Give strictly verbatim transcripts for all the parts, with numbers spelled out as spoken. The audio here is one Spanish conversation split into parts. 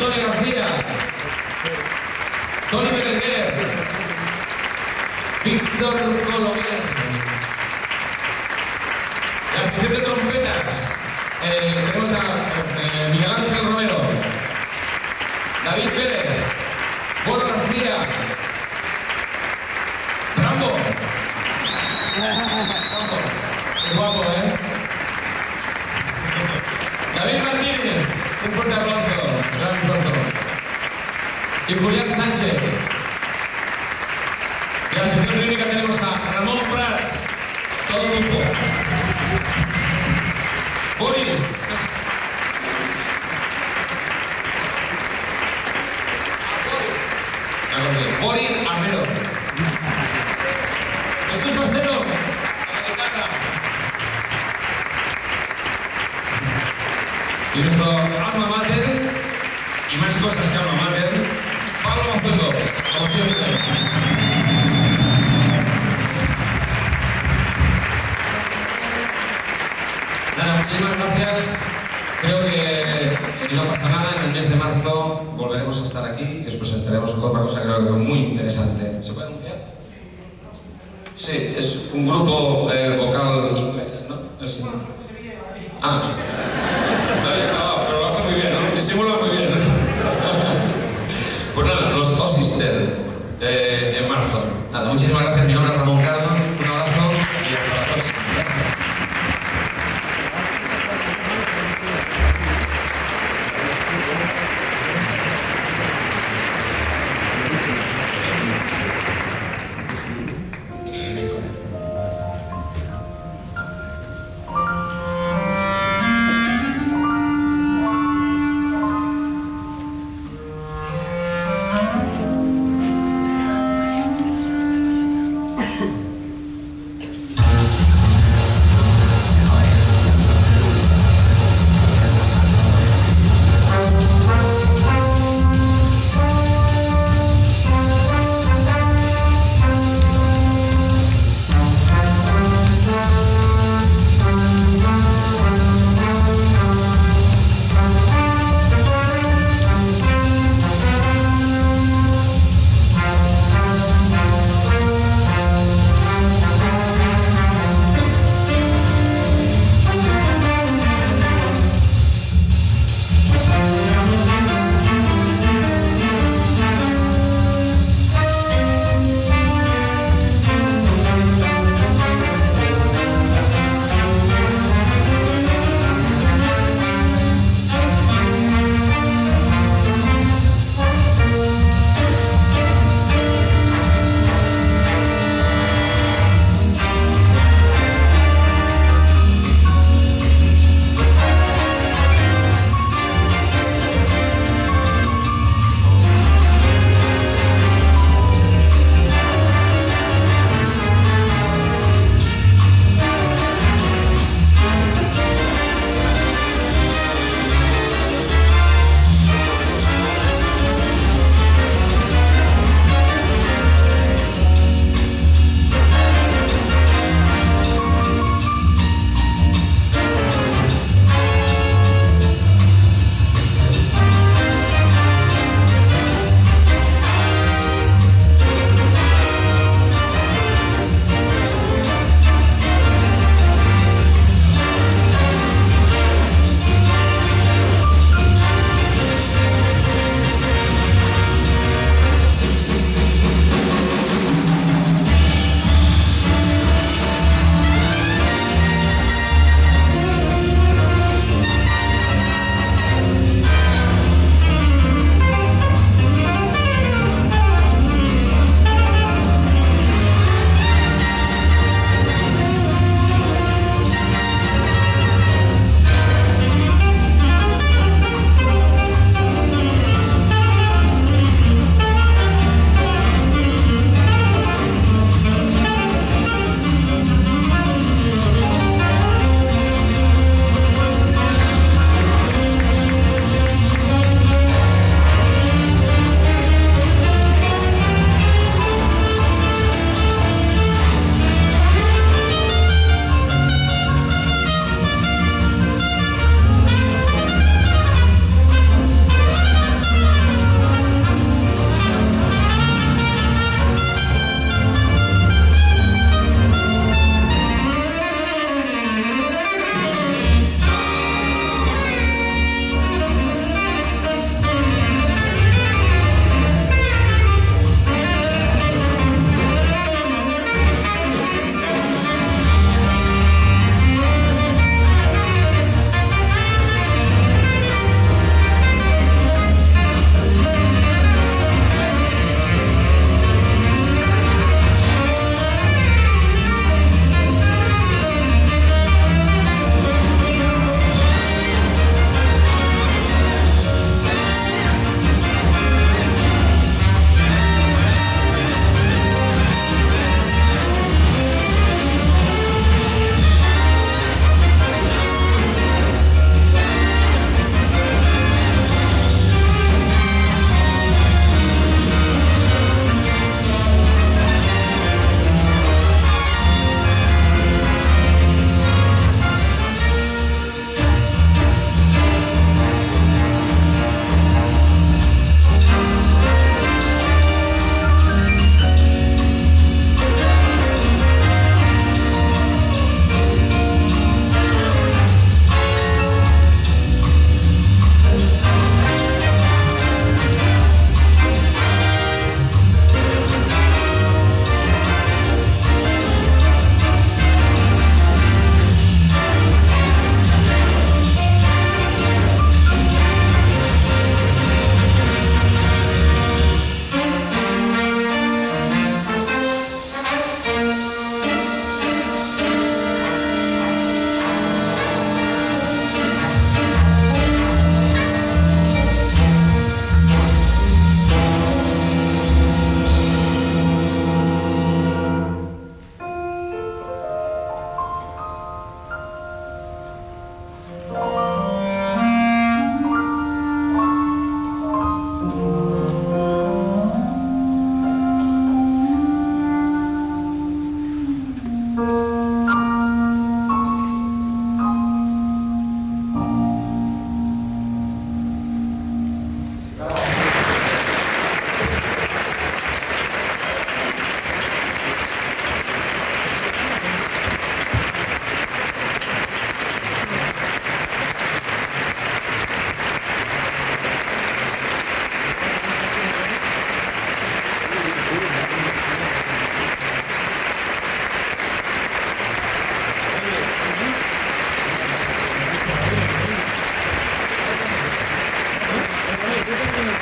Antonio García, Tony Berenguer, Víctor Colomer. La sección de trompetas, eh, tenemos a eh, Miguel Ángel Romero, David Pérez, Bono García, Rambo. Rambo, qué guapo, ¿eh? David Martínez, un fuerte aplauso, gran aplauso. Y Julián Sánchez. De la sección técnica tenemos a Ramón Prats, todo el grupo. Boris. Boris Armero. Jesús Masero, a la guitarra. Y nuestro alma mater, y más cosas que alma mater, Pablo Mazuelos, como siempre. Nada, muchísimas gracias. Creo que si no pasa nada, en el mes de marzo volveremos a estar aquí y os presentaremos otra cosa que creo que es muy interesante. ¿Se puede anunciar? Sí, es un grupo eh, vocal inglés, ¿no? Es... Ah, ah, pero lo hace muy bien, ¿no? Disimula muy bien. Pues nada, los Osister eh, en marzo. Nada, muchísimas gracias. Mi nombre es Ramón Cardo. Un abrazo y hasta la próxima.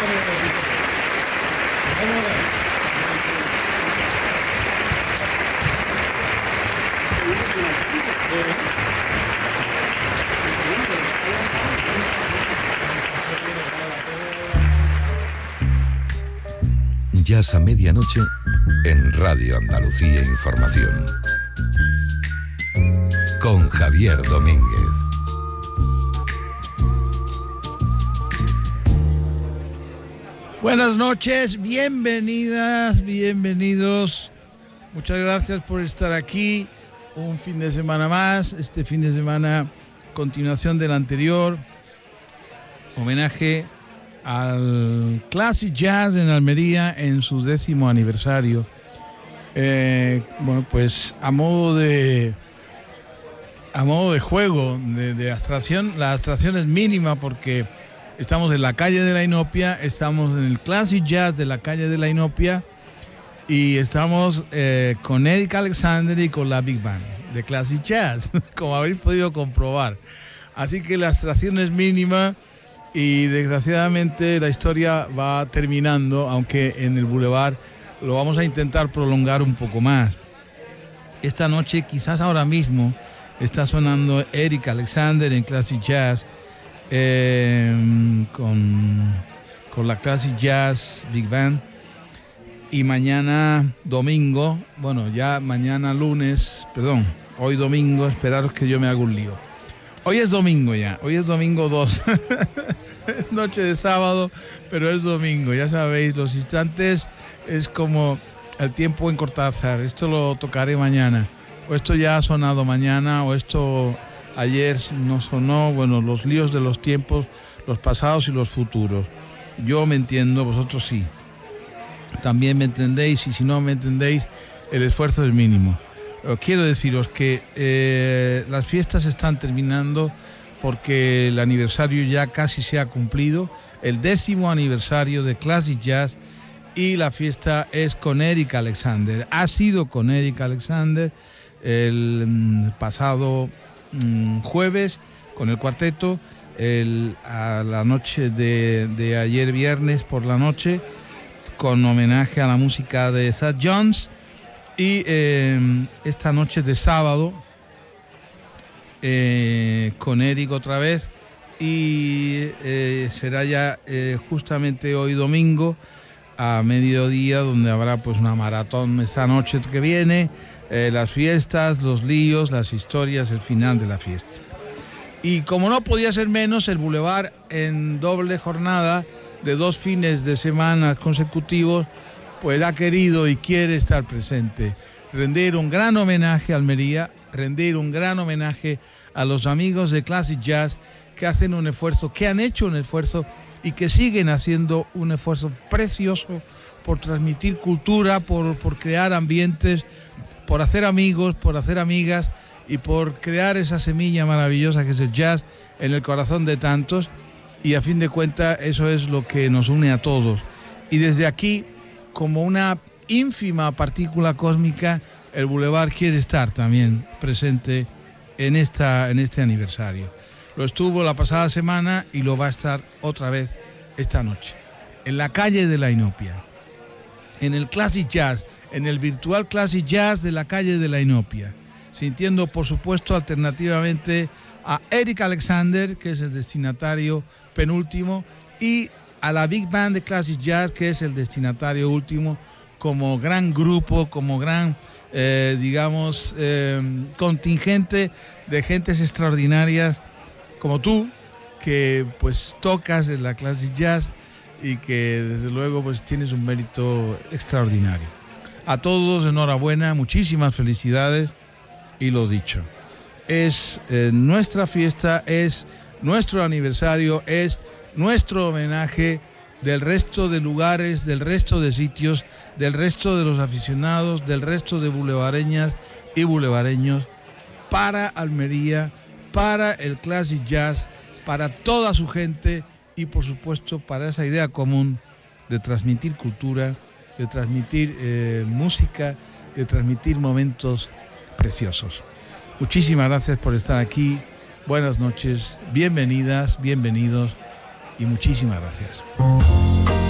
Jazz a medianoche en Radio Andalucía Información con Javier Domínguez. Buenas noches, bienvenidas, bienvenidos. Muchas gracias por estar aquí. Un fin de semana más, este fin de semana, continuación del anterior. Homenaje al Classic Jazz en Almería en su décimo aniversario. Eh, bueno, pues a modo de a modo de juego, de, de abstracción, la abstracción es mínima porque estamos en la calle de la Inopia, estamos en el Classic Jazz de la calle de la Inopia y estamos eh, con Eric Alexander y con la Big Band de Classic Jazz, como habéis podido comprobar. Así que la abstracción es mínima. Y desgraciadamente la historia va terminando, aunque en el Boulevard lo vamos a intentar prolongar un poco más. Esta noche, quizás ahora mismo, está sonando Eric Alexander en Classic Jazz, eh, con, con la Classic Jazz Big Band. Y mañana domingo, bueno, ya mañana lunes, perdón, hoy domingo, esperaros que yo me haga un lío. Hoy es domingo ya, hoy es domingo dos. Es noche de sábado, pero es domingo, ya sabéis, los instantes es como el tiempo en Cortázar. Esto lo tocaré mañana, o esto ya ha sonado mañana, o esto ayer no sonó. Bueno, los líos de los tiempos, los pasados y los futuros. Yo me entiendo, vosotros sí. También me entendéis, y si no me entendéis, el esfuerzo es mínimo. Quiero deciros que eh, las fiestas están terminando porque el aniversario ya casi se ha cumplido, el décimo aniversario de Classic Jazz, y la fiesta es con Eric Alexander. Ha sido con Eric Alexander el mm, pasado mm, jueves con el cuarteto, el, a la noche de, de ayer viernes por la noche, con homenaje a la música de Thad Jones. Y eh, esta noche de sábado eh, con Eric otra vez, y eh, será ya eh, justamente hoy domingo a mediodía, donde habrá pues una maratón esta noche que viene, eh, las fiestas, los líos, las historias, el final de la fiesta. Y como no podía ser menos, el Boulevard en doble jornada de dos fines de semana consecutivos pues ha querido y quiere estar presente, rendir un gran homenaje a Almería, rendir un gran homenaje a los amigos de Classic Jazz que hacen un esfuerzo, que han hecho un esfuerzo y que siguen haciendo un esfuerzo precioso por transmitir cultura, por, por crear ambientes, por hacer amigos, por hacer amigas y por crear esa semilla maravillosa que es el jazz en el corazón de tantos. Y a fin de cuentas eso es lo que nos une a todos. Y desde aquí, como una ínfima partícula cósmica, el Boulevard quiere estar también presente en, esta, en este aniversario. Lo estuvo la pasada semana y lo va a estar otra vez esta noche. En la calle de la Inopia, en el Classic Jazz, en el virtual Classic Jazz de la calle de la Inopia, sintiendo por supuesto alternativamente a Eric Alexander, que es el destinatario penúltimo, y a la Big Band de Classic Jazz, que es el destinatario último, como gran grupo, como gran, eh, digamos, eh, contingente de gentes extraordinarias, como tú, que pues tocas en la Classic Jazz y que desde luego pues tienes un mérito extraordinario. A todos enhorabuena, muchísimas felicidades, y lo dicho, es eh, nuestra fiesta, es nuestro aniversario, es nuestro homenaje del resto de lugares, del resto de sitios, del resto de los aficionados, del resto de boulevareñas y boulevareños, para Almería, para el Classic Jazz, para toda su gente y por supuesto para esa idea común de transmitir cultura, de transmitir eh, música, de transmitir momentos preciosos. Muchísimas gracias por estar aquí, buenas noches, bienvenidas, bienvenidos y muchísimas gracias.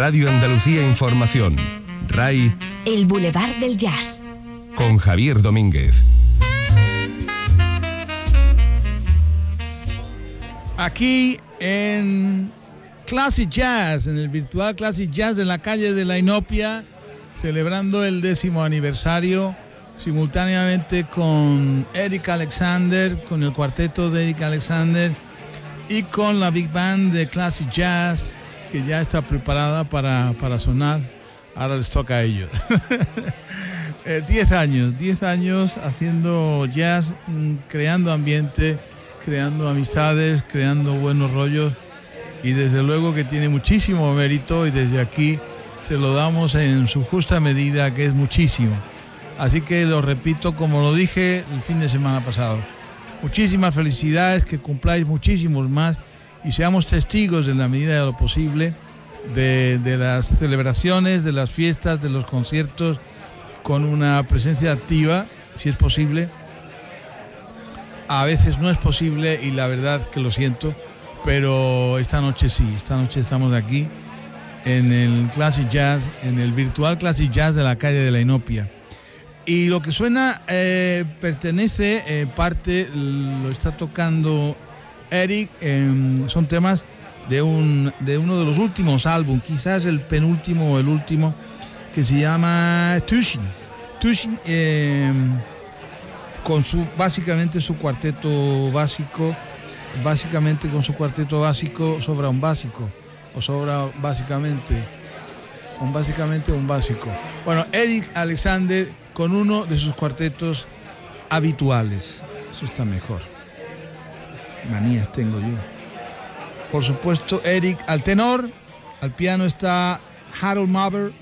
Radio Andalucía Información. R A I. El Boulevard del Jazz. Con Javier Domínguez. Aquí en Classic Jazz, en el virtual Classic Jazz de la calle de la Inopia, celebrando el décimo aniversario, simultáneamente con Eric Alexander, con el cuarteto de Eric Alexander y con la Big Band de Classic Jazz, que ya está preparada para, para sonar. Ahora les toca a ellos. eh, diez años, diez años haciendo jazz, creando ambiente, creando amistades, creando buenos rollos, y desde luego que tiene muchísimo mérito, y desde aquí se lo damos en su justa medida, que es muchísimo. Así que lo repito como lo dije el fin de semana pasado. Muchísimas felicidades, que cumpláis muchísimos más y seamos testigos en la medida de lo posible de, de las celebraciones, de las fiestas, de los conciertos, con una presencia activa, si es posible. A veces no es posible y la verdad que lo siento, pero esta noche sí, esta noche estamos aquí en el Classic Jazz, en el virtual Classic Jazz de la calle de la Inopia. Y lo que suena eh, pertenece, eh, parte, lo está tocando Eric, eh, son temas de, un, de uno de los últimos álbumes, quizás el penúltimo o el último, que se llama Tushin. Tushin, eh, con su, básicamente su cuarteto básico, básicamente con su cuarteto básico sobra un básico, o sobra básicamente un básicamente un básico. Bueno, Eric Alexander con uno de sus cuartetos habituales. Eso está mejor. Manías tengo yo. Por supuesto, Eric al tenor, al piano está Harold Maber,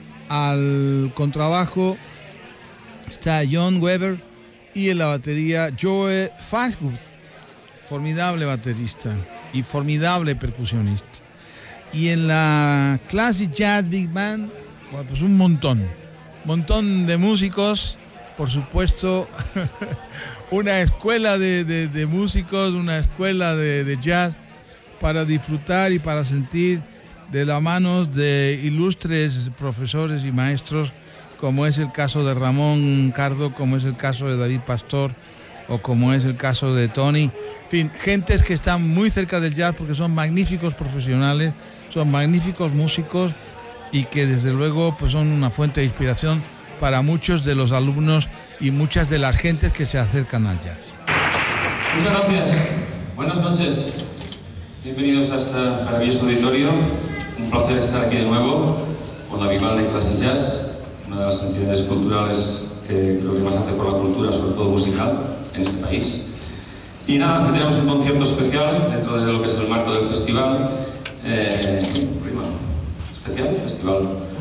al contrabajo está John Weber y en la batería Joe Farnsworth, formidable baterista y formidable percusionista. Y en la Classic Jazz Big Band, bueno, pues un montón, montón de músicos, por supuesto, una escuela de, de, de músicos, una escuela de, de jazz para disfrutar y para sentir de las manos de ilustres profesores y maestros, como es el caso de Ramón Cardo, como es el caso de David Pastor o como es el caso de Tony. En fin, gentes que están muy cerca del jazz porque son magníficos profesionales, son magníficos músicos y que desde luego pues son una fuente de inspiración para muchos de los alumnos y muchas de las gentes que se acercan al jazz. Muchas gracias. Buenas noches. Bienvenidos a este maravilloso auditorio. Un placer estar aquí de nuevo con la Big Band de Classic Jazz, una de las entidades culturales que creo que más hace por la cultura, sobre todo musical, en este país. Y nada, tenemos un concierto especial dentro de lo que es el marco del festival. Eh, prima, especial, festival.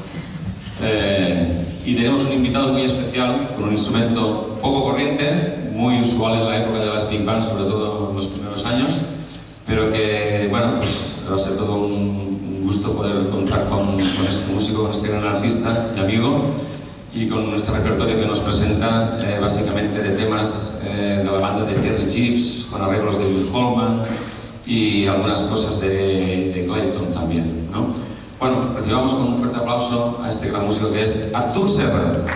Eh, y tenemos un invitado muy especial con un instrumento poco corriente, muy usual en la época de las Big Band, sobre todo en los primeros años, pero que, bueno, pues va a ser todo un, un gusto poder contar con, con este músico, con este gran artista y amigo, y con nuestro repertorio que nos presenta eh, básicamente de temas eh, de la banda de Terry Gibbs, con arreglos de Bill Holman y algunas cosas de, de Clayton también, ¿no? Bueno, recibamos con un fuerte aplauso a este gran músico que es Artur Serra.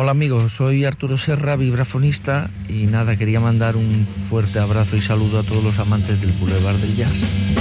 Hola amigos, soy Arturo Serra, vibrafonista, y nada, quería mandar un fuerte abrazo y saludo a todos los amantes del Boulevard del Jazz.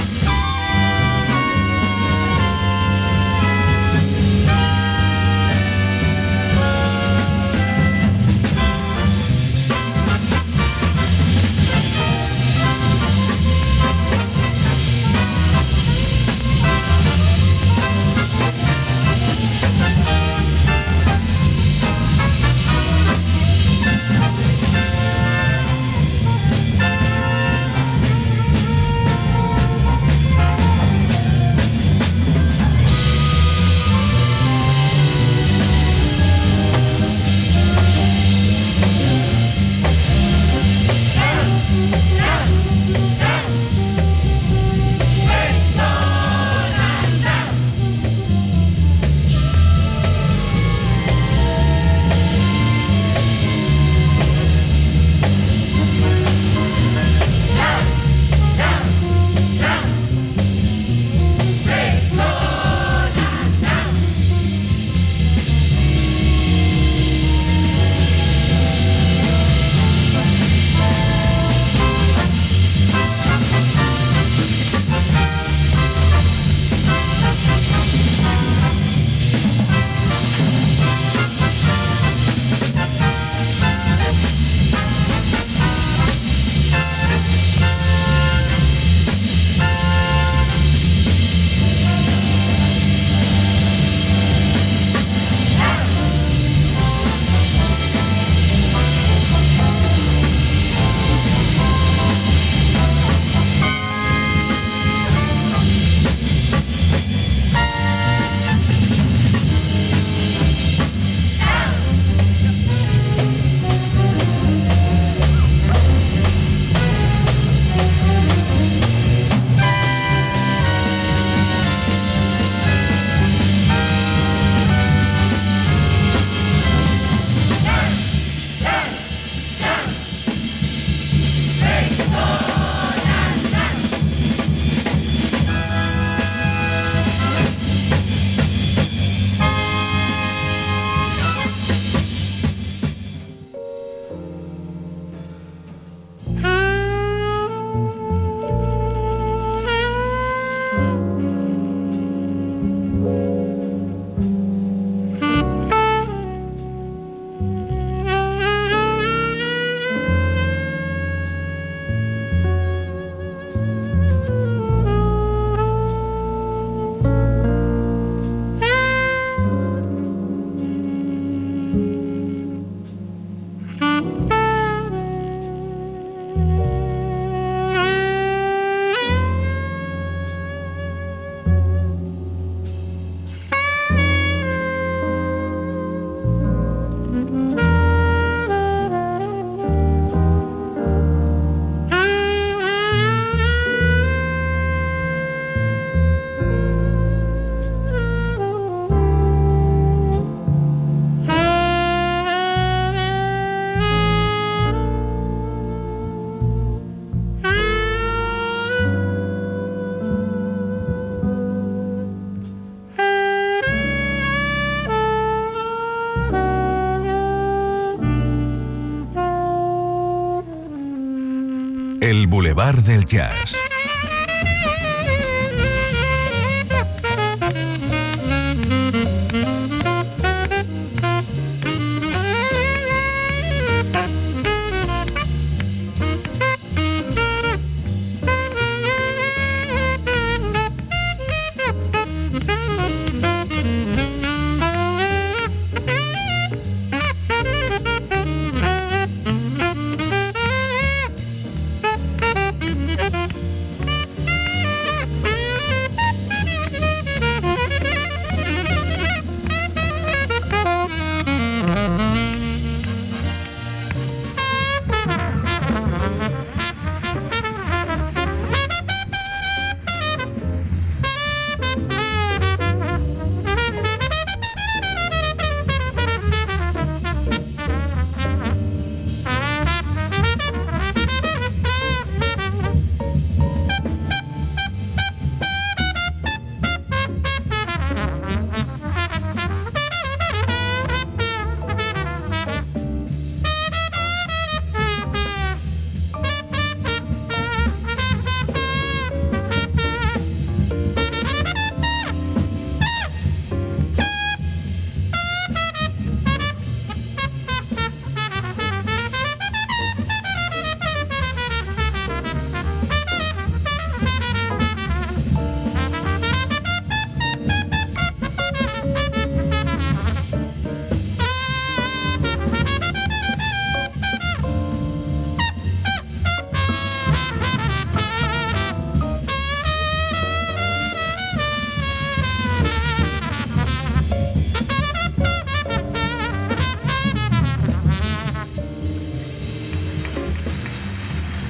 El Boulevard del Jazz.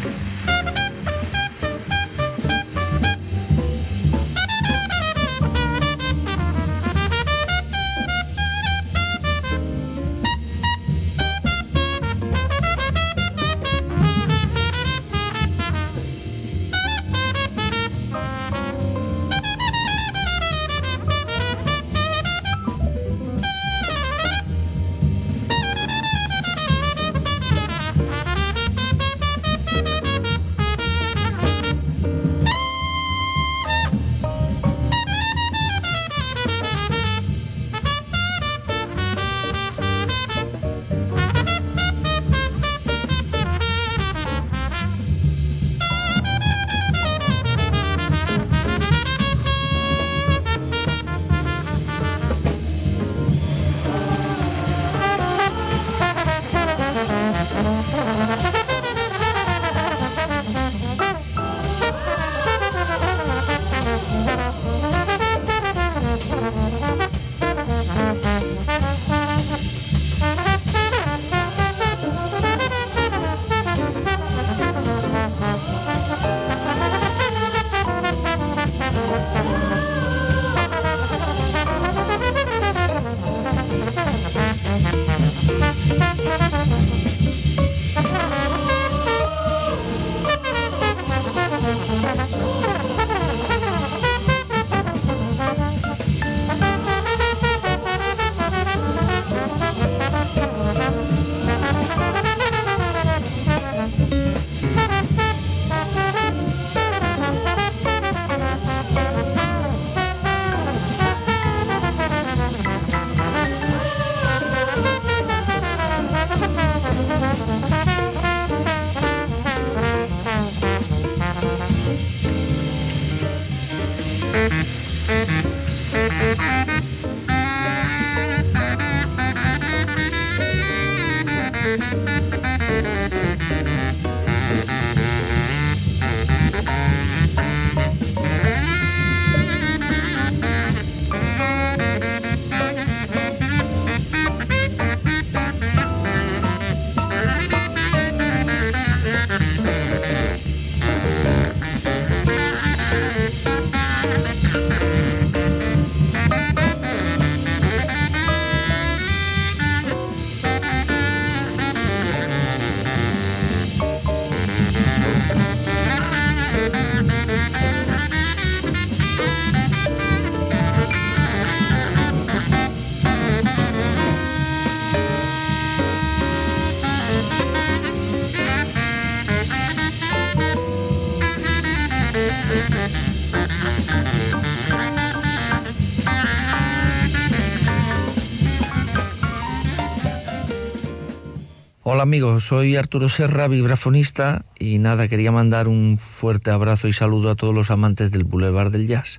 Hola amigos, soy Arturo Serra, vibrafonista, y nada, quería mandar un fuerte abrazo y saludo a todos los amantes del Boulevard del Jazz.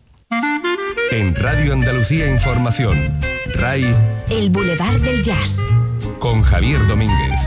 En Radio Andalucía Información, R A I... El Boulevard del Jazz. Con Javier Domínguez.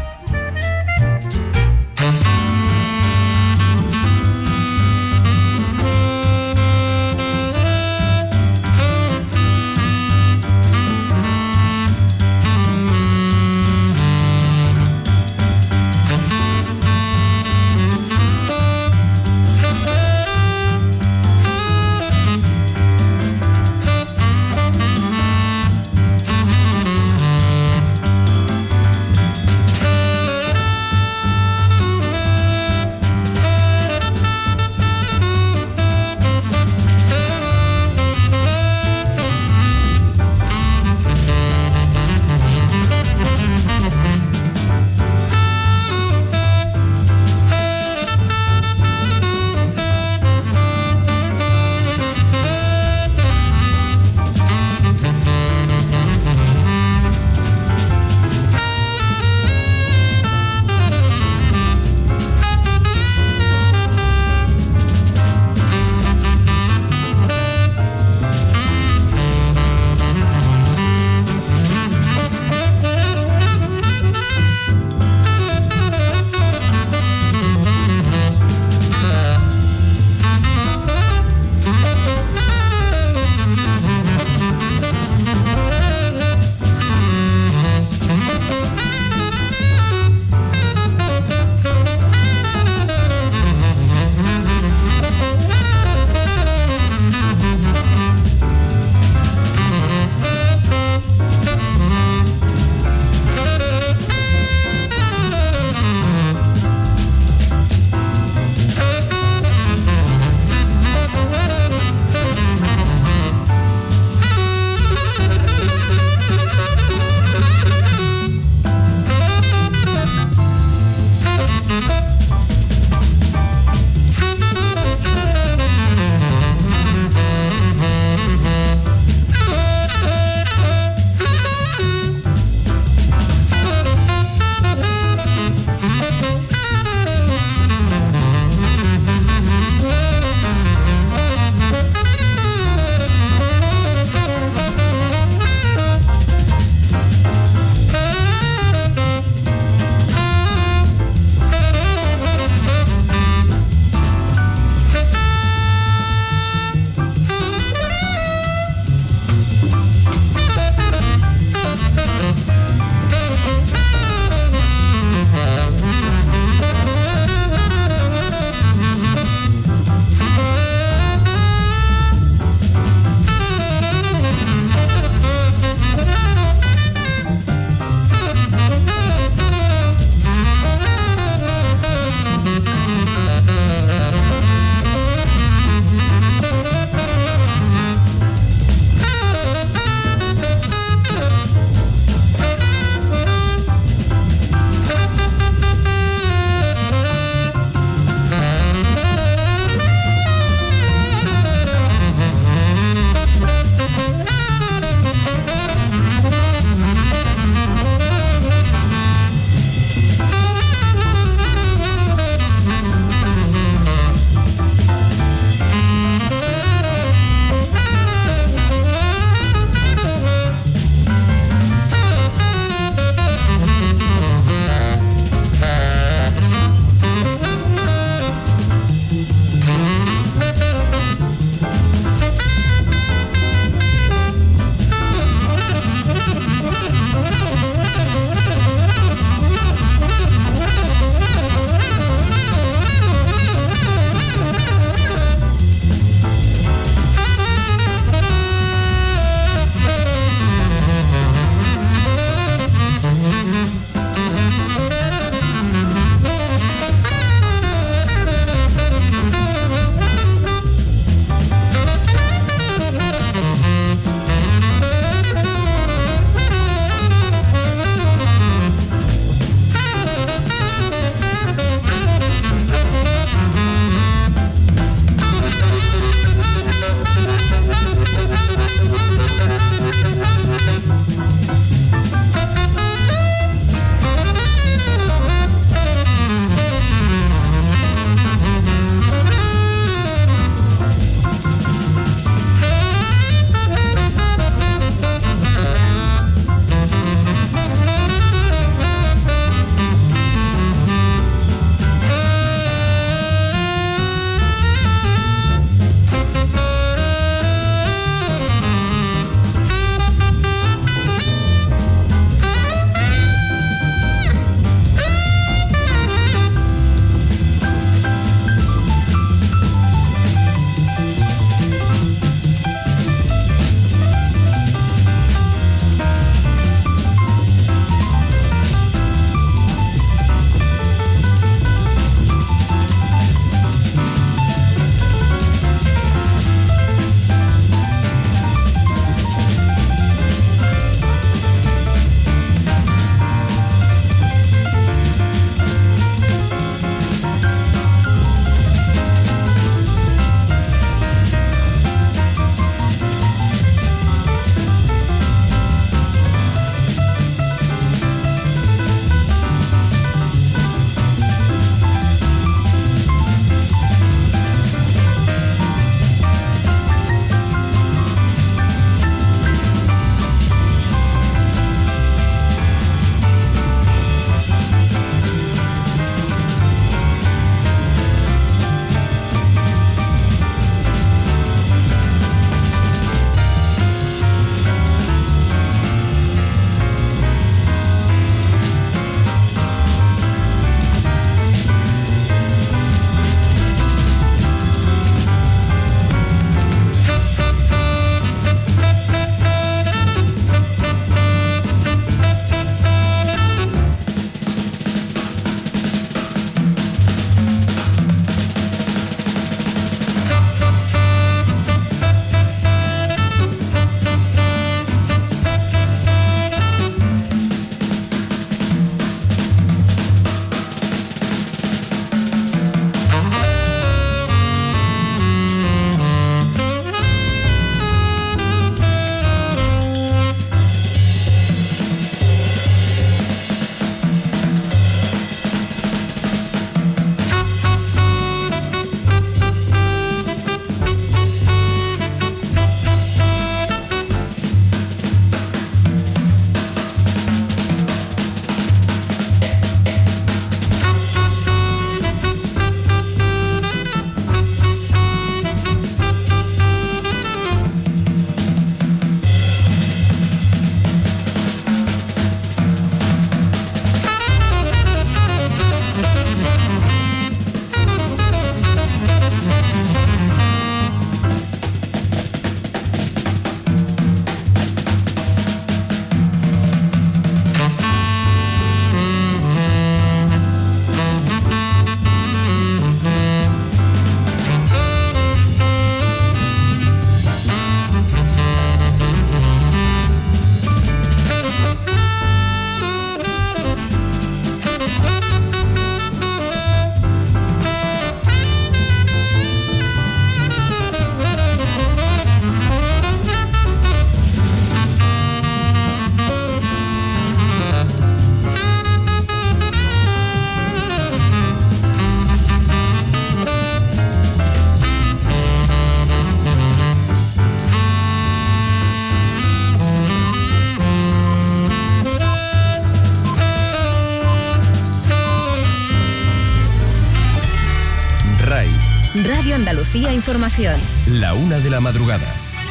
RAI. Radio Andalucía Información. La una de la madrugada.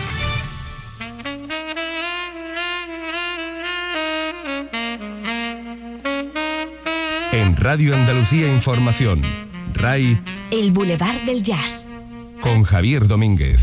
En Radio Andalucía Información, RAI, El Boulevard del Jazz. con Javier Domínguez.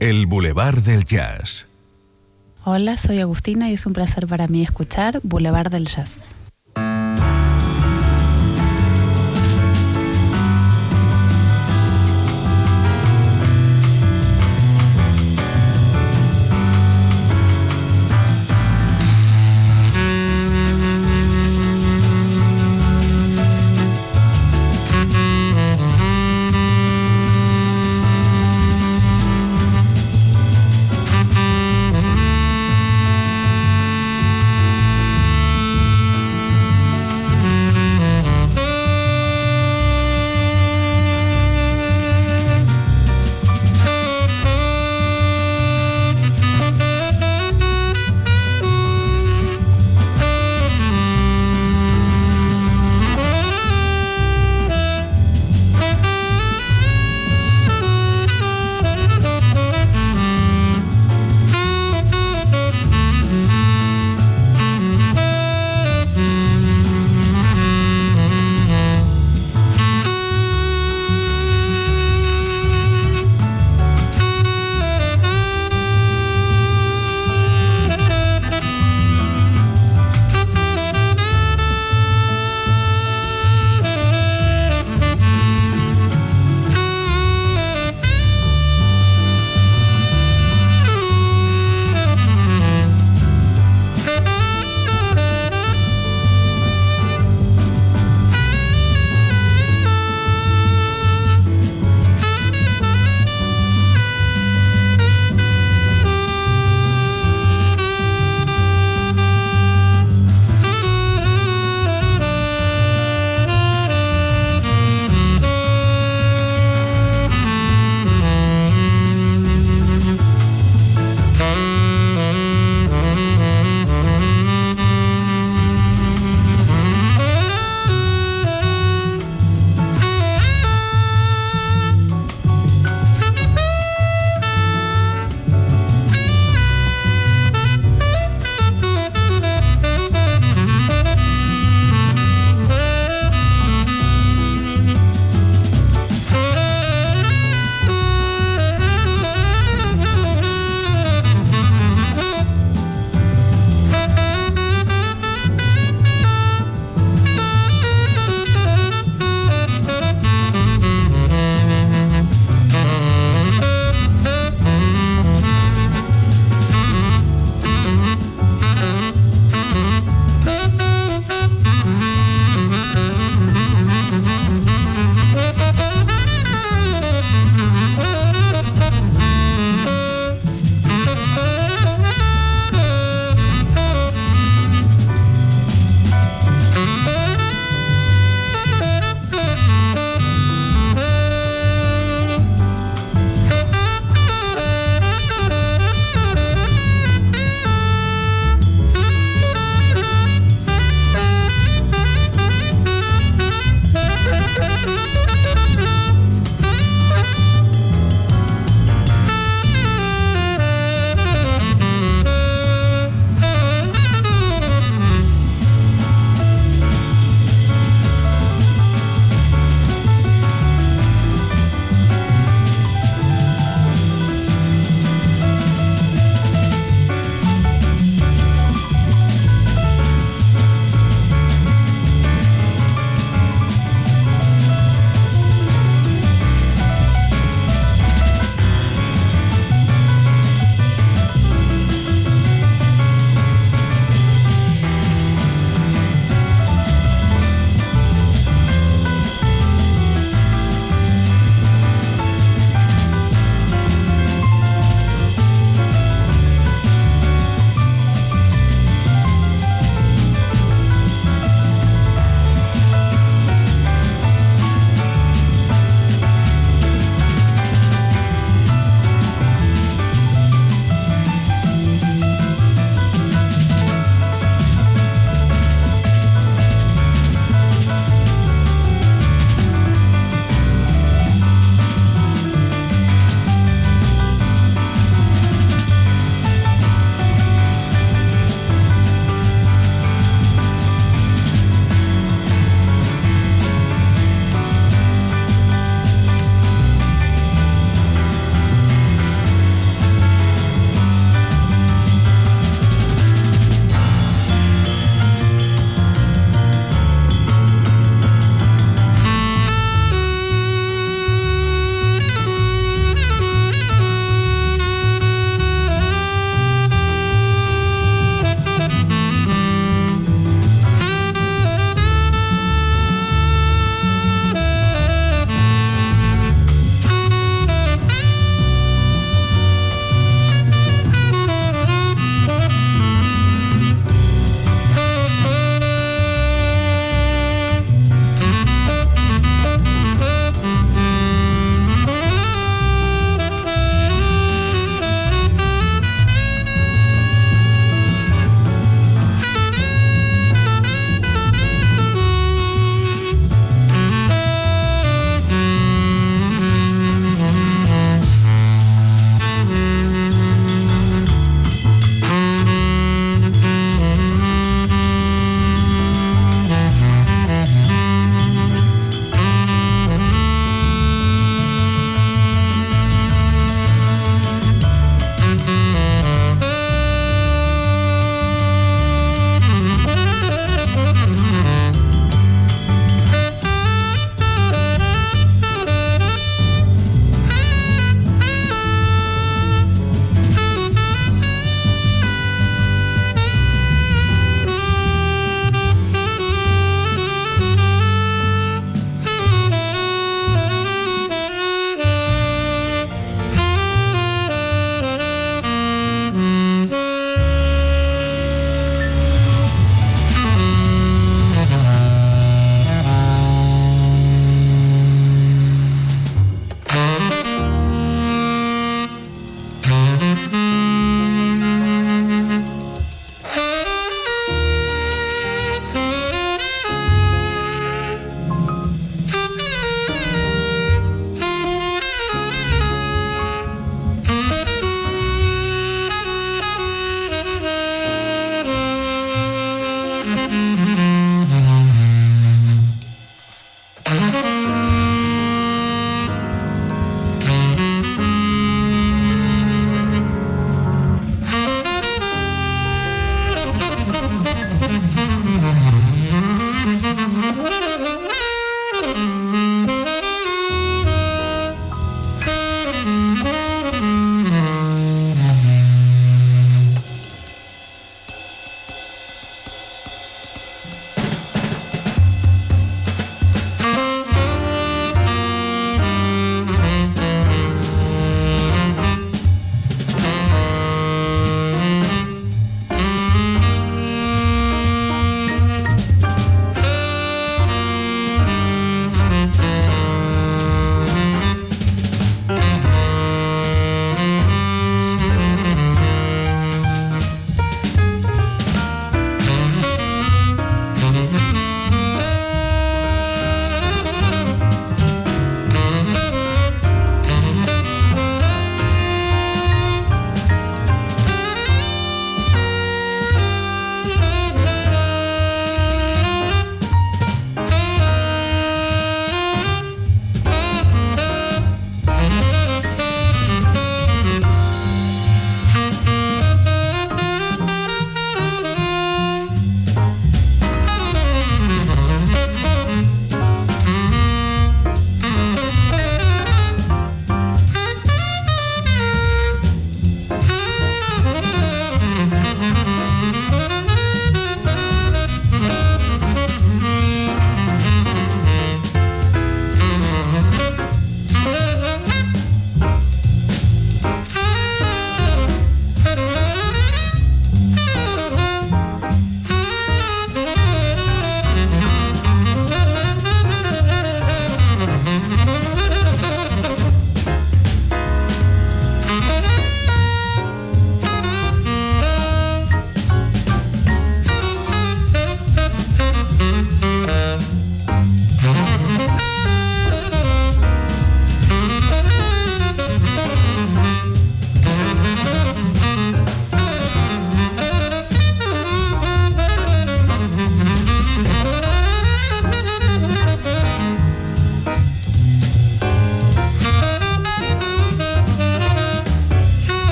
El Boulevard del Jazz. Hola, soy Agustina y es un placer para mí escuchar Boulevard del Jazz.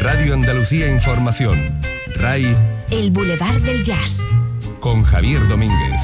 Radio Andalucía Información. RAI. El Boulevard del Jazz. Con Javier Domínguez.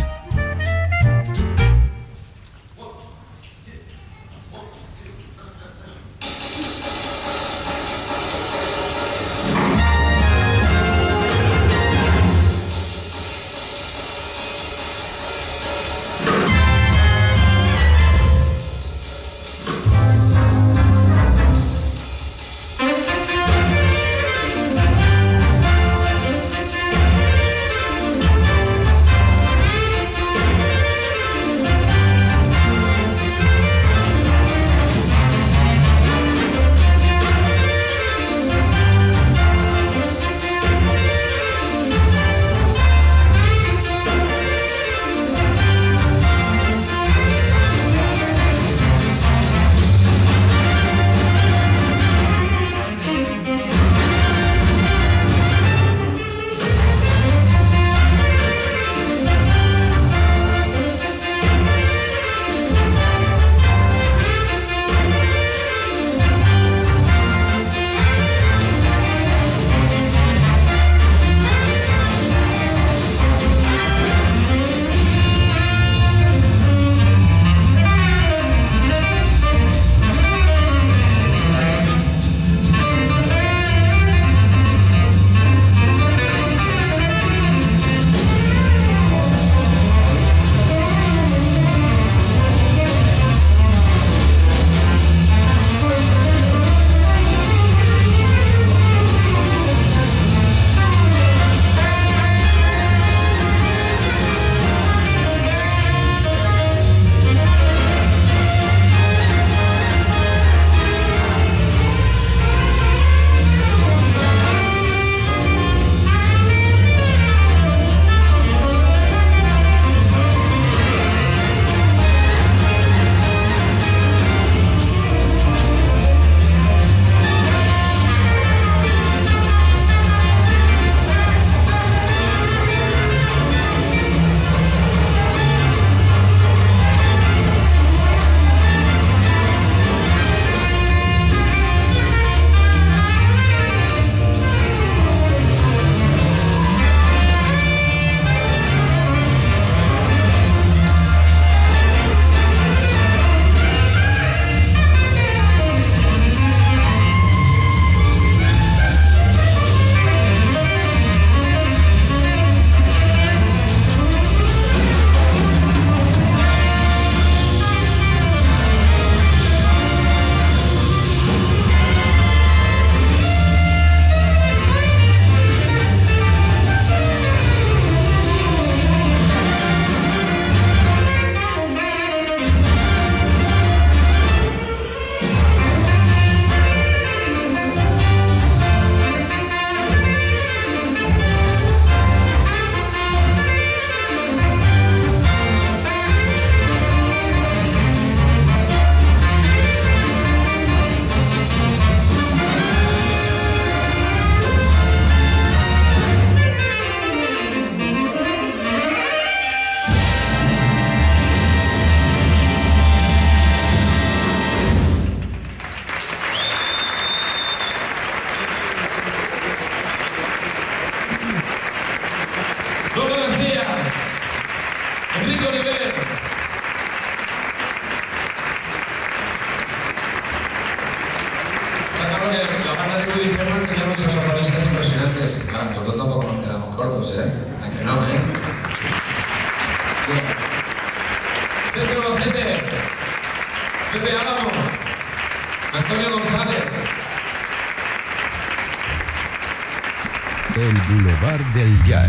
El Boulevard del Jazz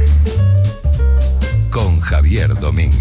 con Javier Domínguez.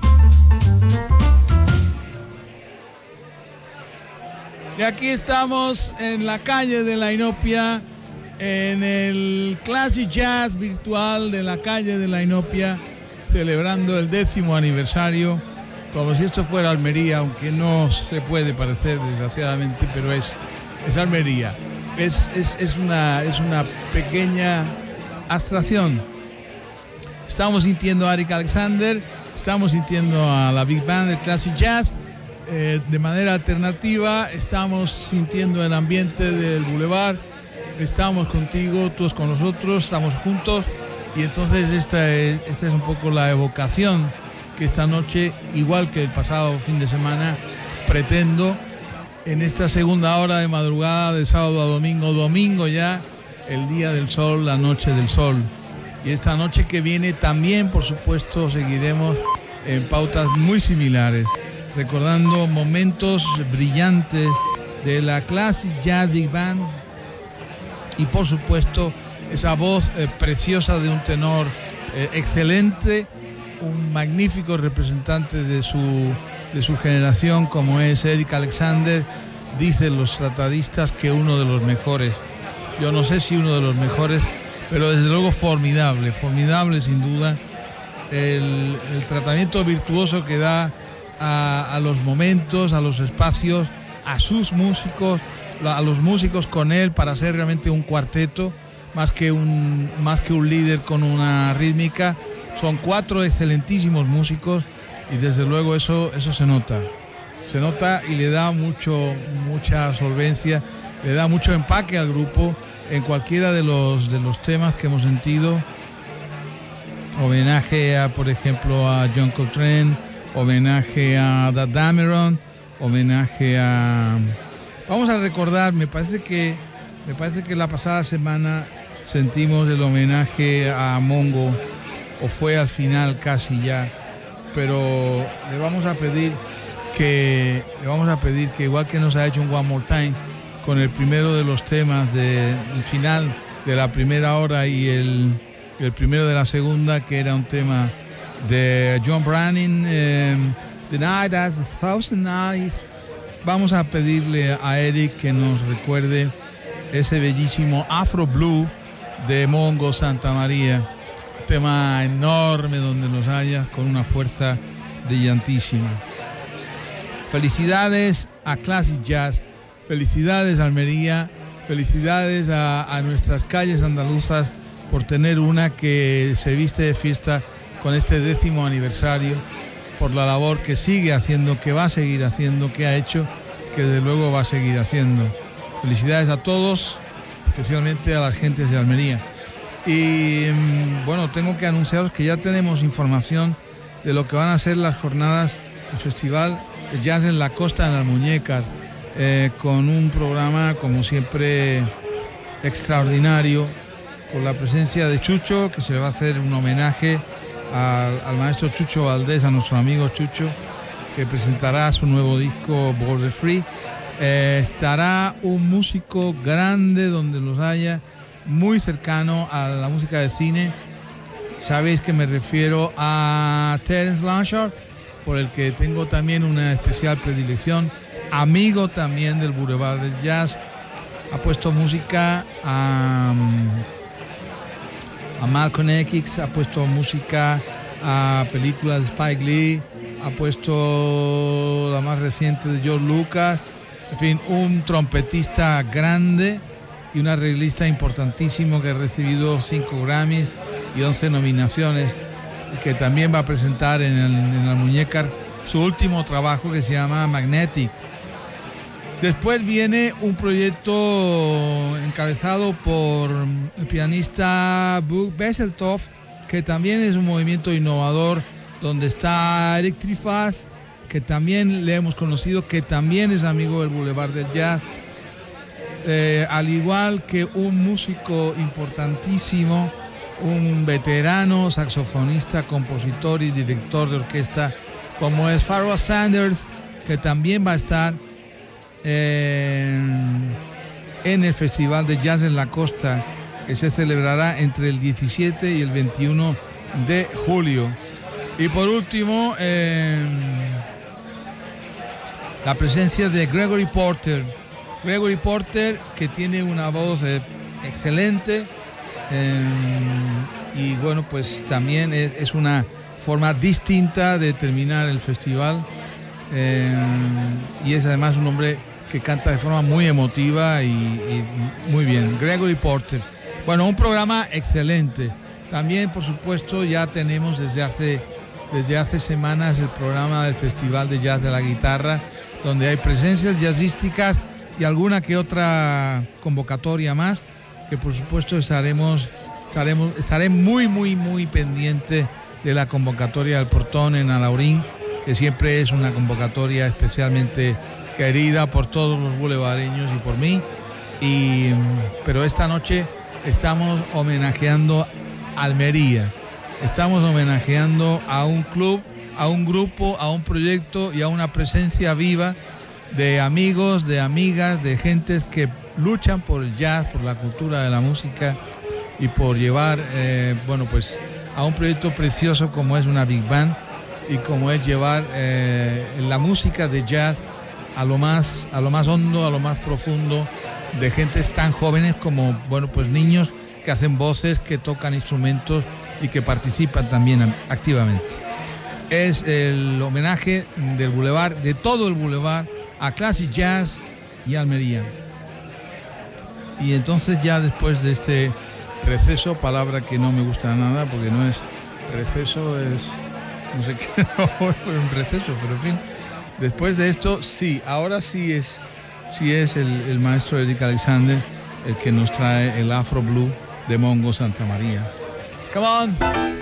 Y aquí estamos en la calle de la Inopia, en el Classic Jazz virtual de la calle de la Inopia, celebrando el décimo aniversario, como si esto fuera Almería, aunque no se puede parecer, desgraciadamente, pero es, es Almería. Es, es, es, una, es una pequeña abstracción. Estamos sintiendo a Eric Alexander, estamos sintiendo a la Big Band del Classic Jazz. Eh, de manera alternativa estamos sintiendo el ambiente del Boulevard estamos contigo, tú con nosotros, estamos juntos, y entonces esta es, esta es un poco la evocación que esta noche, igual que el pasado fin de semana, pretendo en esta segunda hora de madrugada de sábado a domingo, domingo ya, el día del sol, la noche del sol. Y esta noche que viene también, por supuesto, seguiremos en pautas muy similares, recordando momentos brillantes de la Classic Jazz Big Band y, por supuesto, esa voz eh, preciosa de un tenor eh, excelente, un magnífico representante de su, de su generación como es Eric Alexander. Dicen los tratadistas que uno de los mejores. Yo no sé si uno de los mejores, pero desde luego formidable, formidable sin duda. El, el tratamiento virtuoso que da a, a los momentos, a los espacios, a sus músicos, a los músicos con él para ser realmente un cuarteto, más que un, más que un líder con una rítmica. Son cuatro excelentísimos músicos y desde luego eso, eso se nota. Se nota y le da mucho, mucha solvencia, le da mucho empaque al grupo en cualquiera de los, de los temas que hemos sentido. Homenaje a, por ejemplo, a John Coltrane, homenaje a Dad Dameron, homenaje a... Vamos a recordar, me parece que, me parece que la pasada semana sentimos el homenaje a Mongo, o fue al final casi ya, pero le vamos a pedir que, le vamos a pedir que igual que nos ha hecho un One More Time, con el primero de los temas del final de la primera hora y el, el primero de la segunda, que era un tema de John Branning, eh, The Night As a Thousand Eyes. Vamos a pedirle a Eric que nos recuerde ese bellísimo Afro Blue de Mongo Santamaría, tema enorme donde nos haya, con una fuerza brillantísima. Felicidades a Classic Jazz. Felicidades a Almería, felicidades a, a nuestras calles andaluzas por tener una que se viste de fiesta con este décimo aniversario, por la labor que sigue haciendo, que va a seguir haciendo, que ha hecho, que desde luego va a seguir haciendo. Felicidades a todos, especialmente a las gentes de Almería. Y bueno, tengo que anunciaros que ya tenemos información de lo que van a ser las jornadas del Festival de Jazz en la Costa, en Almuñécar. Eh, con un programa como siempre extraordinario, con la presencia de Chucho, que se le va a hacer un homenaje al, al maestro Chucho Valdés, a nuestro amigo Chucho, que presentará su nuevo disco Border Free. Eh, estará un músico grande donde los haya, muy cercano a la música de cine. Sabéis que me refiero a Terence Blanchard, por el que tengo también una especial predilección, amigo también del Boulevard del Jazz. Ha puesto música a, a Malcolm X, ha puesto música a películas de Spike Lee, ha puesto la más reciente de George Lucas. En fin, un trompetista grande y un arreglista importantísimo que ha recibido cinco Grammys y once nominaciones, y que también va a presentar en el, en Almuñécar su último trabajo, que se llama Magnetic. Después viene un proyecto encabezado por el pianista Bug Besseltoft, que también es un movimiento innovador, donde está Eric Trifas, que también le hemos conocido, que también es amigo del Boulevard del Jazz, eh, al igual que un músico importantísimo, un veterano saxofonista, compositor y director de orquesta, como es Pharoah Sanders, que también va a estar En, en el Festival de Jazz en la Costa, que se celebrará entre el diecisiete y el veintiuno de julio. Y por último, eh, la presencia de Gregory Porter. Gregory Porter, que tiene una voz eh, excelente, eh, y bueno, pues también es, es una forma distinta de terminar el festival, eh, y es además un hombre que canta de forma muy emotiva y, y muy bien. Gregory Porter. Bueno, un programa excelente. También, por supuesto, ya tenemos desde hace, desde hace semanas el programa del Festival de Jazz de la Guitarra, donde hay presencias jazzísticas y alguna que otra convocatoria más, que por supuesto estaremos, estaremos, estaré muy, muy, muy pendiente de la convocatoria del Portón en Alhaurín, que siempre es una convocatoria especialmente querida por todos los bulevareños y por mí. Y, pero esta noche estamos homenajeando a Almería, estamos homenajeando a un club, a un grupo, a un proyecto y a una presencia viva de amigos, de amigas, de gentes que luchan por el jazz, por la cultura de la música y por llevar, eh, bueno, pues a un proyecto precioso como es una Big Band y como es llevar eh, la música de jazz a lo más, a lo más hondo, a lo más profundo, de gentes tan jóvenes como, bueno, pues niños que hacen voces, que tocan instrumentos y que participan también activamente. Es el homenaje del Boulevard, de todo el Boulevard, a Classic Jazz y Almería. Y entonces ya después de este receso, palabra que no me gusta nada porque no es receso, es no sé qué, un receso, pero en fin, después de esto, sí, ahora sí es, sí es el, el maestro Eric Alexander el que nos trae el Afro Blue de Mongo Santa María. Come on!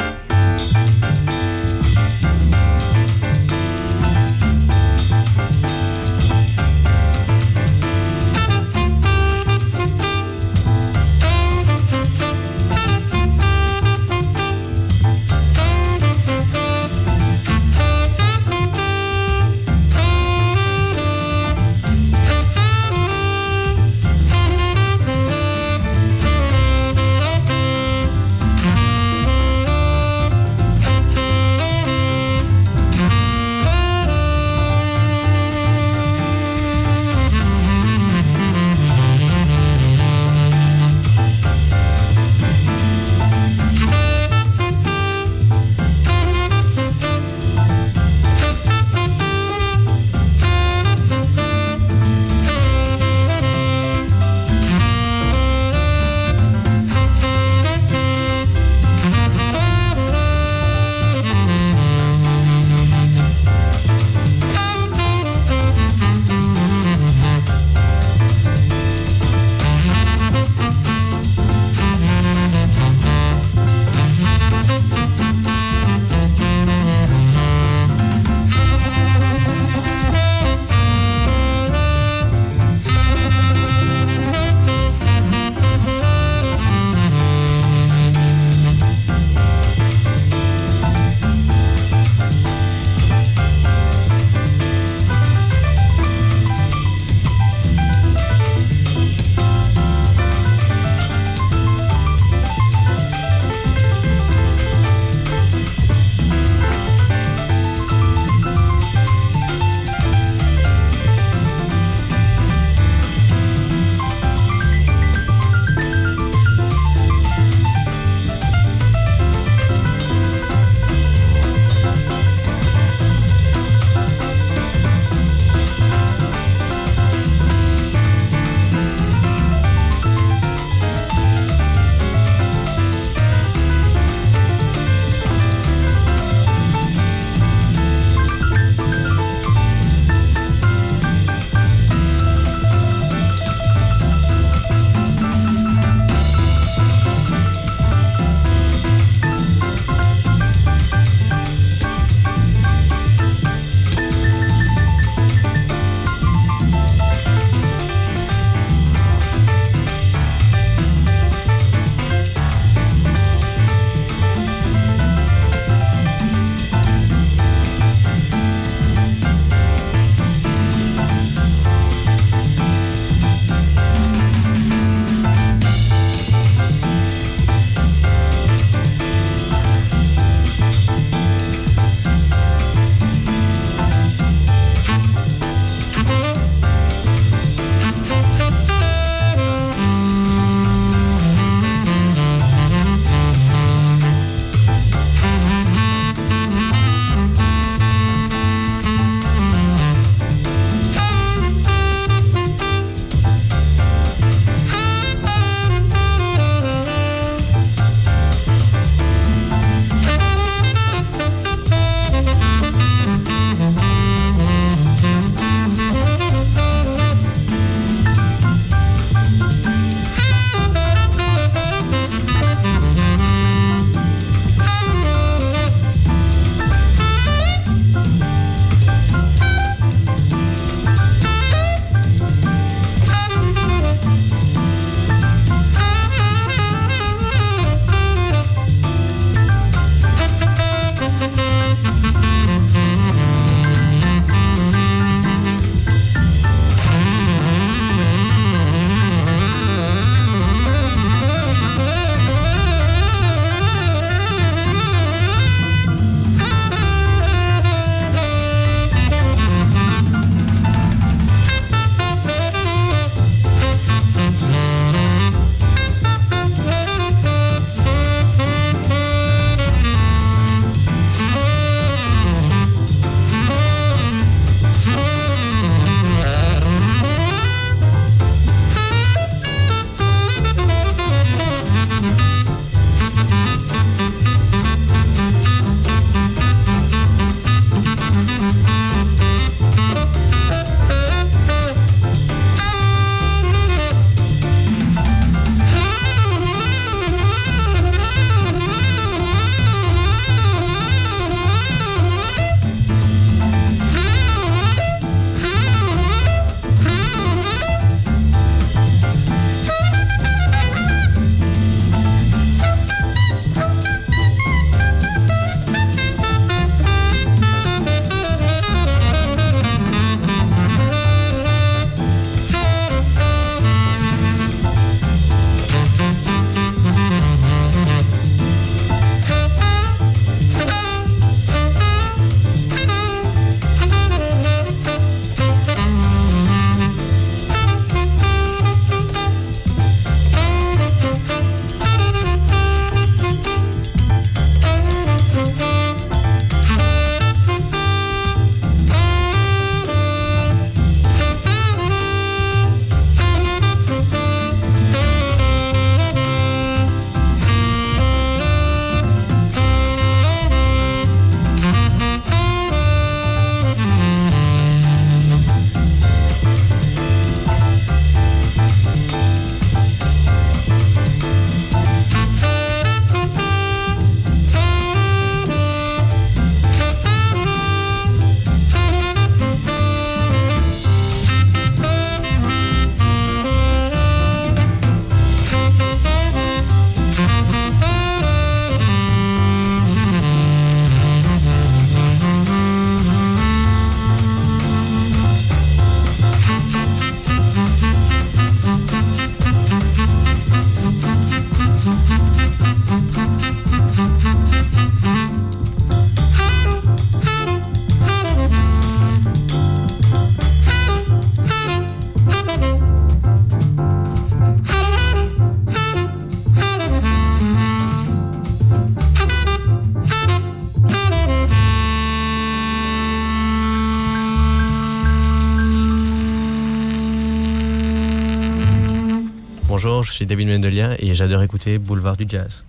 suis David Mendelia et j'adore écouter Boulevard du Jazz.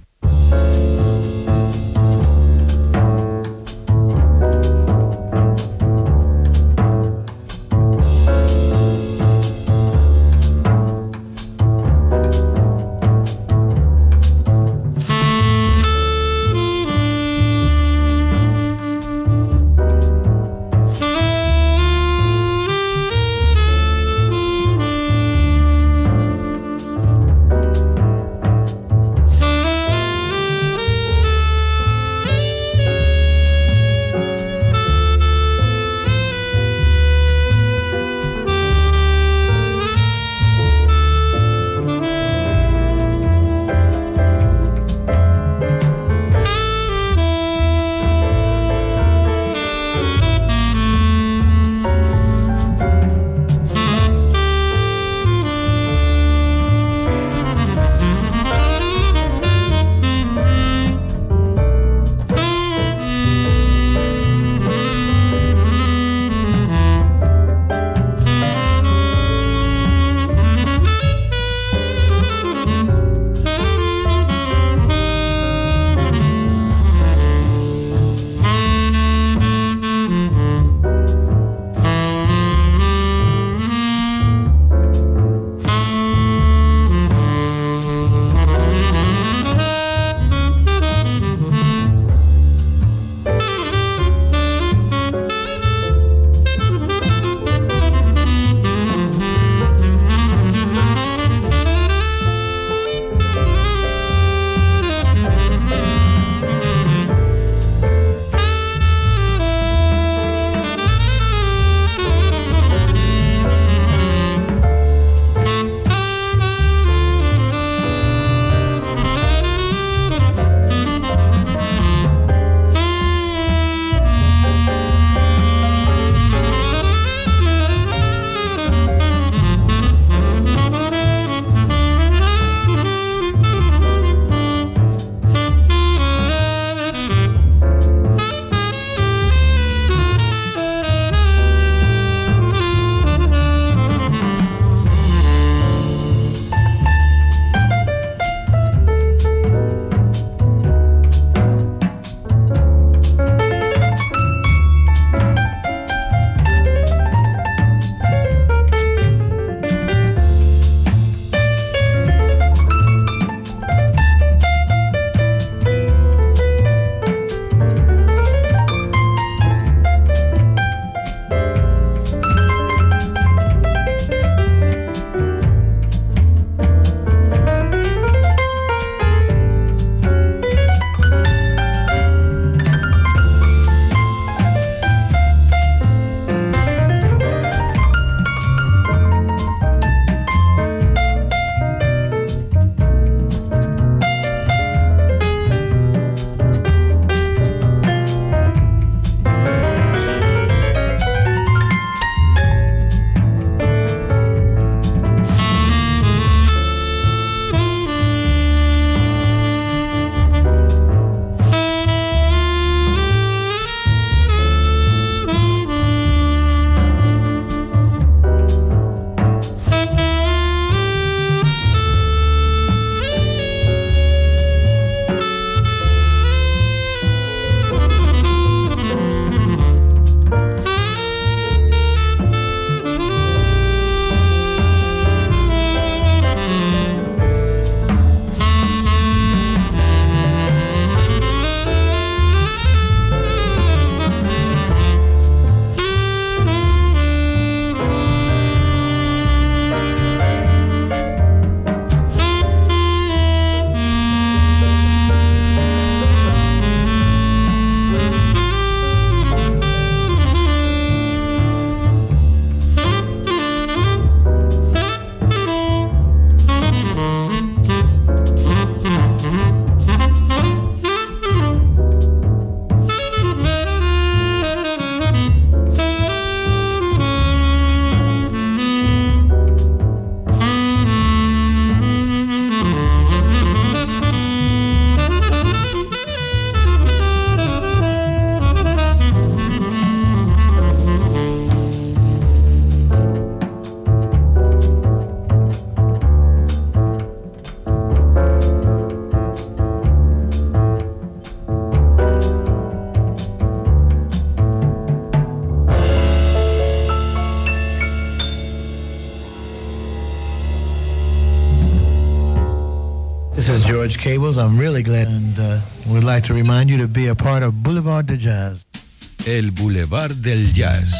is George Cables. I'm really glad and uh, would like to remind you to be a part of Boulevard del Jazz. El Boulevard del Jazz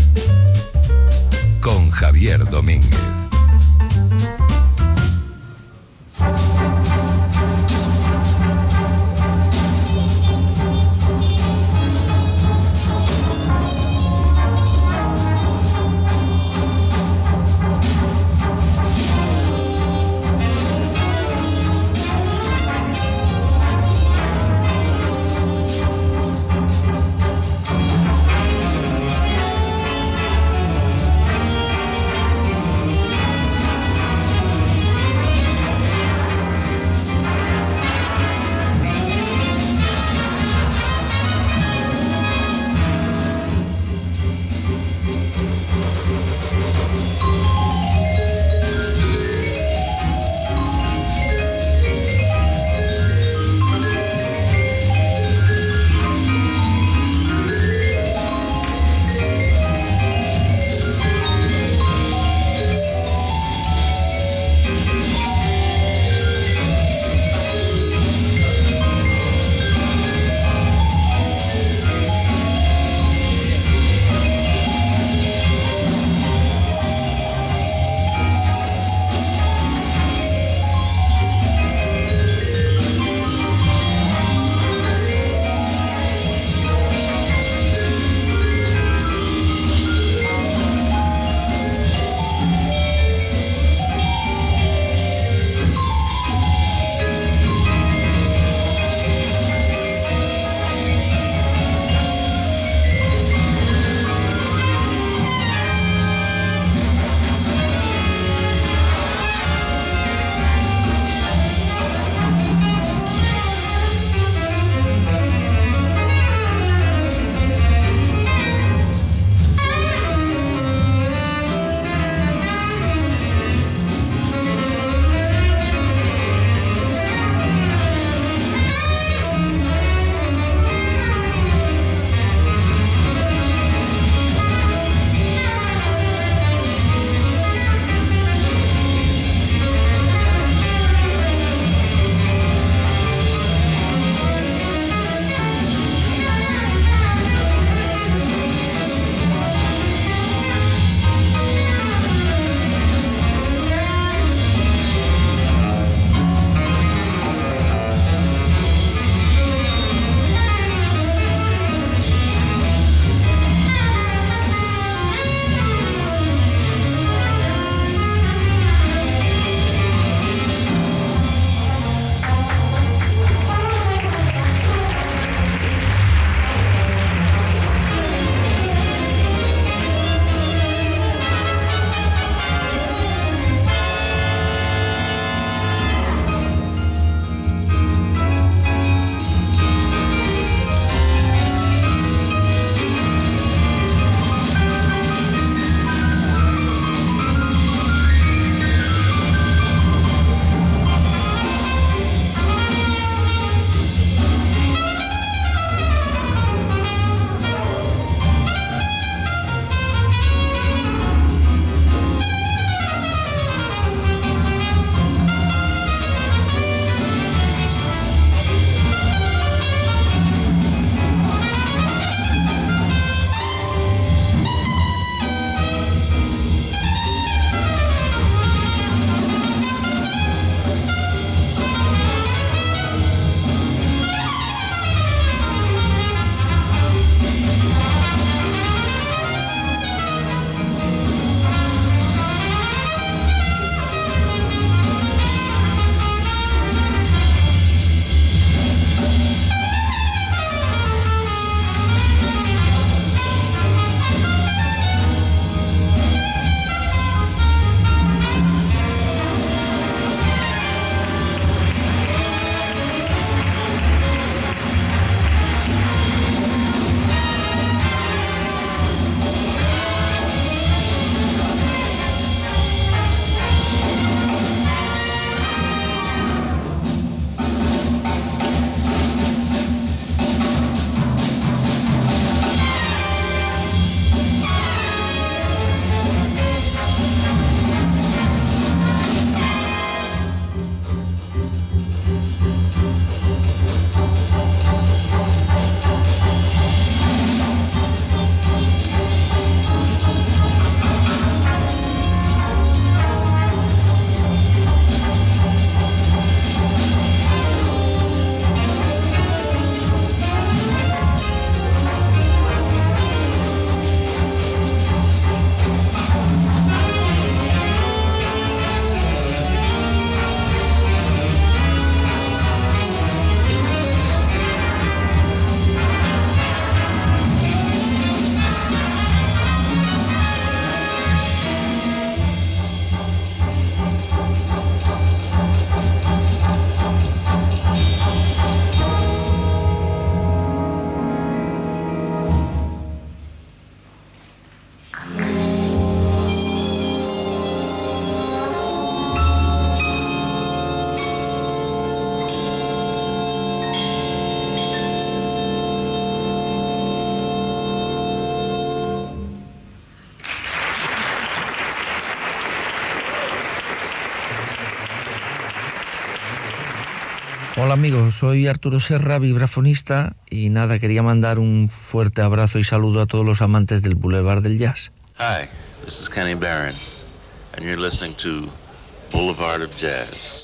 con Javier Domínguez. Hola amigos, soy Arturo Serra, vibrafonista, y nada, quería mandar un fuerte abrazo y saludo a todos los amantes del Boulevard del Jazz. Hi, this is Kenny Barron, and you're listening to Boulevard of Jazz.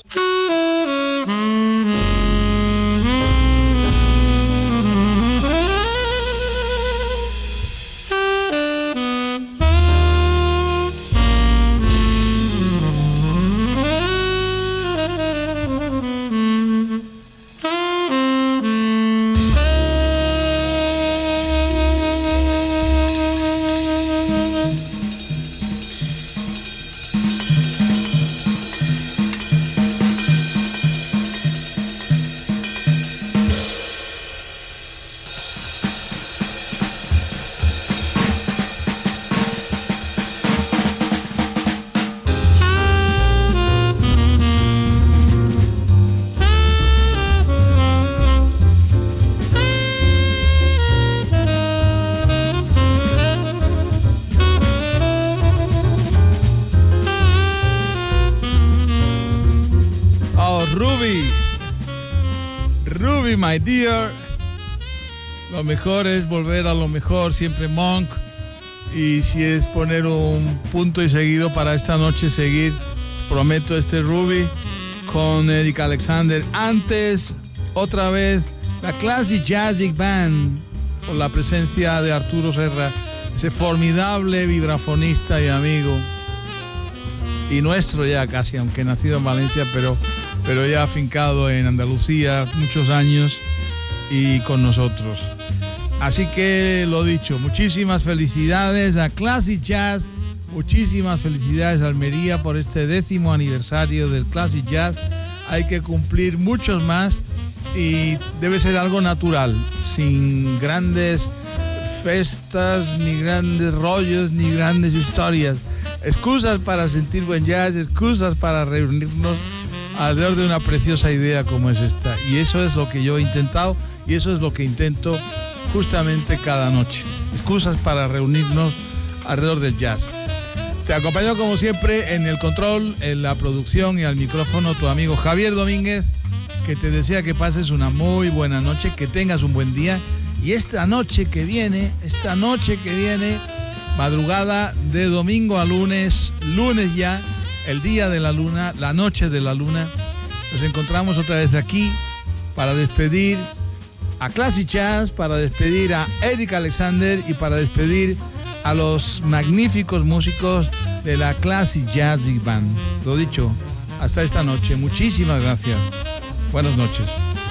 My dear, lo mejor es volver a lo mejor, siempre Monk, y si es poner un punto y seguido para esta noche seguir, prometo este Ruby con Eric Alexander. Antes, otra vez, la Classic Jazz Big Band, con la presencia de Arturo Serra, ese formidable vibrafonista y amigo, y nuestro ya casi, aunque nacido en Valencia, pero... pero ya afincado en Andalucía muchos años y con nosotros. Así que lo dicho, muchísimas felicidades a Classic Jazz, muchísimas felicidades a Almería por este décimo aniversario del Classic Jazz. Hay que cumplir muchos más y debe ser algo natural, sin grandes festas, ni grandes rollos, ni grandes historias. Excusas para sentir buen jazz, excusas para reunirnos alrededor de una preciosa idea como es esta. Y eso es lo que yo he intentado y eso es lo que intento justamente cada noche. Excusas para reunirnos alrededor del jazz. Te acompaño como siempre en el control, en la producción y al micrófono tu amigo Javier Domínguez, que te desea que pases una muy buena noche, que tengas un buen día. Y esta noche que viene, esta noche que viene, madrugada de domingo a lunes, lunes ya, el día de la luna, la noche de la luna, nos encontramos otra vez aquí para despedir a Classic Jazz, para despedir a Eric Alexander y para despedir a los magníficos músicos de la Classic Jazz Big Band. Lo dicho, hasta esta noche. Muchísimas gracias. Buenas noches.